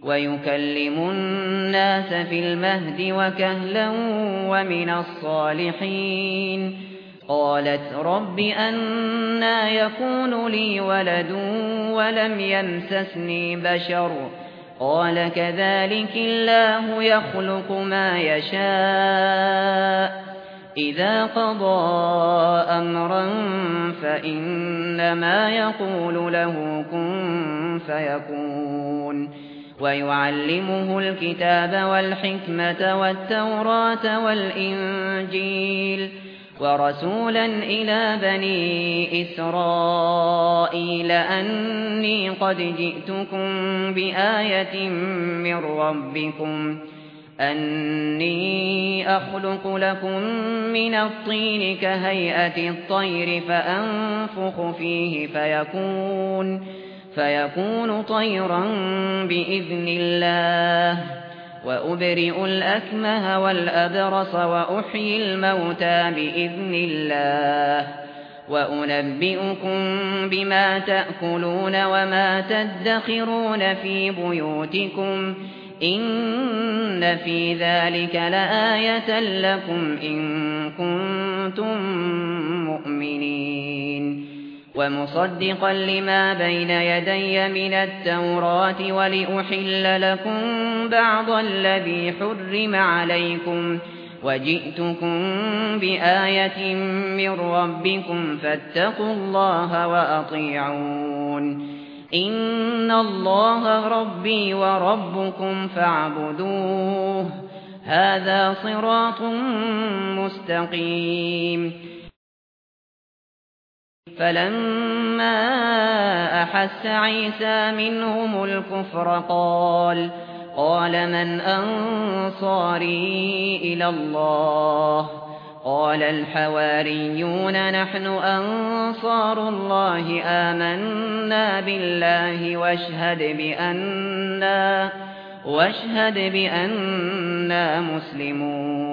ويكلم الناس في المهد وكهلا ومن الصالحين. قالت رب أنى يكون لي ولد ولم يمسسني بشر قال كذلك الله يخلق ما يشاء إذا قضى أمرا فإنما يقول له كن فيكون. ويعلمه الكتاب والحكمة والتوراة والإنجيل ورسولا إلى بني إسرائيل أني قد جئتكم بآية من ربكم أني أخلق لكم من الطين كهيئة الطير فأنفخ فيه فيكون طيرا بإذن الله وأبرئ الأكمه والأبرص وأحيي الموتى بإذن الله وأنبئكم بما تأكلون وما تدخرون في بيوتكم إن في ذلك لآية لكم إن كنتم مؤمنين. ومصدقا لما بين يدي من التوراة ولأحل لكم بعض الذي حرم عليكم وجئتكم بآية من ربكم فاتقوا الله وأطيعون. إن الله ربي وربكم فاعبدوه هذا صراط مستقيم. فلما أحس عيسى منهم الكفر قال من أنصاري إلى الله قال الحواريون نحن أنصار الله آمنا بالله واشهد بأننا مسلمون.